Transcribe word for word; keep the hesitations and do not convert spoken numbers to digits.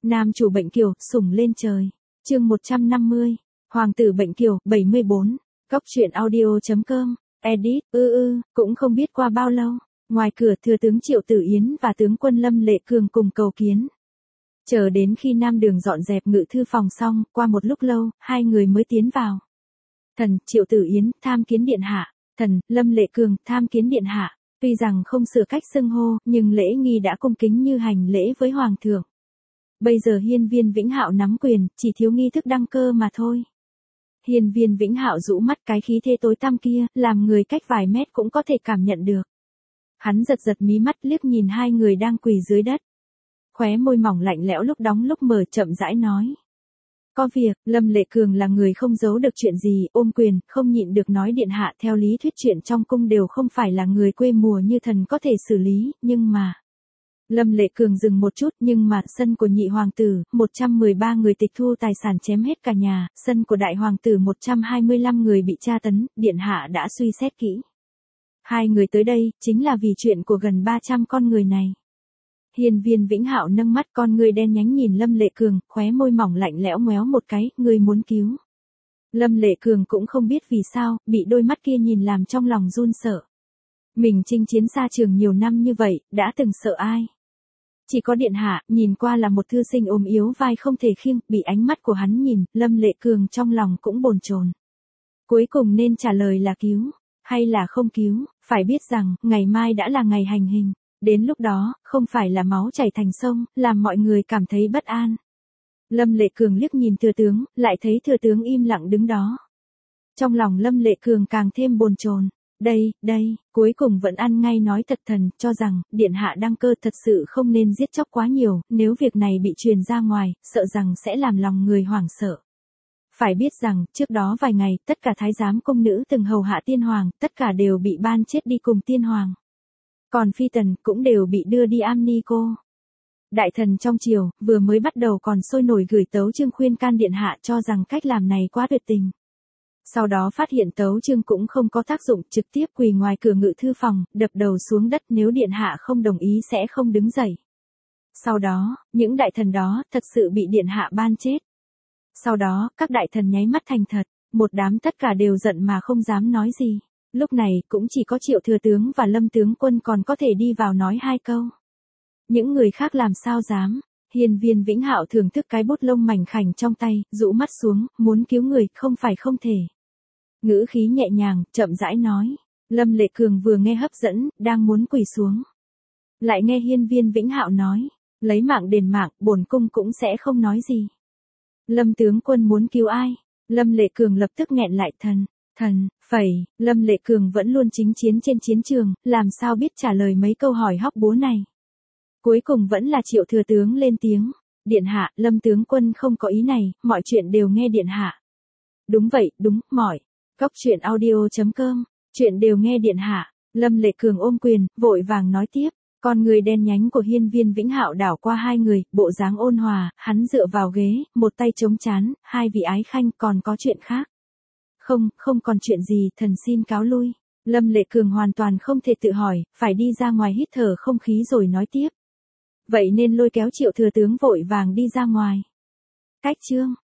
Nam chủ bệnh kiều, sủng lên trời. Chương một trăm năm mươi. Hoàng tử bệnh kiều, bảy mươi bốn. Góc truyện audio chấm com. Edit, ư ư, cũng không biết qua bao lâu. Ngoài cửa thừa tướng Triệu Tử Yến và tướng quân Lâm Lệ Cường cùng cầu kiến. Chờ đến khi Nam Đường dọn dẹp ngự thư phòng xong, qua một lúc lâu, hai người mới tiến vào. Thần, Triệu Tử Yến, tham kiến điện hạ. Thần, Lâm Lệ Cường, tham kiến điện hạ. Tuy rằng không sửa cách xưng hô, nhưng lễ nghi đã cung kính như hành lễ với hoàng thượng. Bây giờ Hiên Viên Vĩnh Hạo nắm quyền, chỉ thiếu nghi thức đăng cơ mà thôi. Hiên Viên Vĩnh Hạo rũ mắt, cái khí thế tối tăm kia, làm người cách vài mét cũng có thể cảm nhận được. Hắn giật giật mí mắt liếc nhìn hai người đang quỳ dưới đất. Khóe môi mỏng lạnh lẽo lúc đóng lúc mở, chậm rãi nói. Có việc, Lâm Lệ Cường là người không giấu được chuyện gì, ôm quyền, không nhịn được nói điện hạ, theo lý thuyết chuyện trong cung đều không phải là người quê mùa như thần có thể xử lý, nhưng mà... Lâm Lệ Cường dừng một chút, nhưng mà, sân của nhị hoàng tử, một trăm mười ba người tịch thu tài sản chém hết cả nhà, sân của đại hoàng tử một trăm hai mươi lăm người bị tra tấn, điện hạ đã suy xét kỹ. Hai người tới đây, chính là vì chuyện của gần ba trăm con người này. Hiên Viên Vĩnh Hạo nâng mắt, con người đen nhánh nhìn Lâm Lệ Cường, khóe môi mỏng lạnh lẽo ngoéo một cái, người muốn cứu. Lâm Lệ Cường cũng không biết vì sao, bị đôi mắt kia nhìn làm trong lòng run sợ. Mình chinh chiến xa trường nhiều năm như vậy, đã từng sợ ai? Chỉ có điện hạ, nhìn qua là một thư sinh ốm yếu vai không thể khiêng, bị ánh mắt của hắn nhìn, Lâm Lệ Cường trong lòng cũng bồn chồn. Cuối cùng nên trả lời là cứu, hay là không cứu, phải biết rằng, ngày mai đã là ngày hành hình. Đến lúc đó, không phải là máu chảy thành sông, làm mọi người cảm thấy bất an. Lâm Lệ Cường liếc nhìn thừa tướng, lại thấy thừa tướng im lặng đứng đó. Trong lòng Lâm Lệ Cường càng thêm bồn chồn. Đây, đây, cuối cùng vẫn ăn ngay nói thật thần, cho rằng, điện hạ đăng cơ thật sự không nên giết chóc quá nhiều, nếu việc này bị truyền ra ngoài, sợ rằng sẽ làm lòng người hoảng sợ. Phải biết rằng, trước đó vài ngày, tất cả thái giám công nữ từng hầu hạ tiên hoàng, tất cả đều bị ban chết đi cùng tiên hoàng. Còn phi tần cũng đều bị đưa đi am ni cô. Đại thần trong triều, vừa mới bắt đầu còn sôi nổi gửi tấu chương khuyên can điện hạ cho rằng cách làm này quá tuyệt tình. Sau đó phát hiện tấu chương cũng không có tác dụng, trực tiếp quỳ ngoài cửa ngự thư phòng, đập đầu xuống đất, nếu điện hạ không đồng ý sẽ không đứng dậy. Sau đó, những đại thần đó thật sự bị điện hạ ban chết. Sau đó, các đại thần nháy mắt thành thật, một đám tất cả đều giận mà không dám nói gì. Lúc này, cũng chỉ có Triệu thừa tướng và Lâm tướng quân còn có thể đi vào nói hai câu. Những người khác làm sao dám. Hiên Viên Vĩnh Hạo thưởng thức cái bút lông mảnh khảnh trong tay, rũ mắt xuống, muốn cứu người, không phải không thể. Ngữ khí nhẹ nhàng, chậm rãi nói. Lâm Lệ Cường vừa nghe hấp dẫn, đang muốn quỳ xuống. Lại nghe Hiên Viên Vĩnh Hạo nói, lấy mạng đền mạng, bổn cung cũng sẽ không nói gì. Lâm tướng quân muốn cứu ai? Lâm Lệ Cường lập tức nghẹn lại, thần. Thần, phẩy, Lâm Lệ Cường vẫn luôn chính chiến trên chiến trường, làm sao biết trả lời mấy câu hỏi hóc búa này. Cuối cùng vẫn là Triệu thừa tướng lên tiếng. Điện hạ, Lâm tướng quân không có ý này, mọi chuyện đều nghe điện hạ. Đúng vậy, đúng, mọi. Góc truyện audio chấm com, chuyện đều nghe điện hạ. Lâm Lệ Cường ôm quyền, vội vàng nói tiếp. Con người đen nhánh của Hiên Viên Vĩnh Hạo đảo qua hai người, bộ dáng ôn hòa, hắn dựa vào ghế, một tay chống chán, hai vị ái khanh, còn có chuyện khác. Không, không còn chuyện gì, thần xin cáo lui. Lâm Lệ Cường hoàn toàn không thể tự hỏi, phải đi ra ngoài hít thở không khí rồi nói tiếp. Vậy nên lôi kéo Triệu thừa tướng vội vàng đi ra ngoài. Cách chương.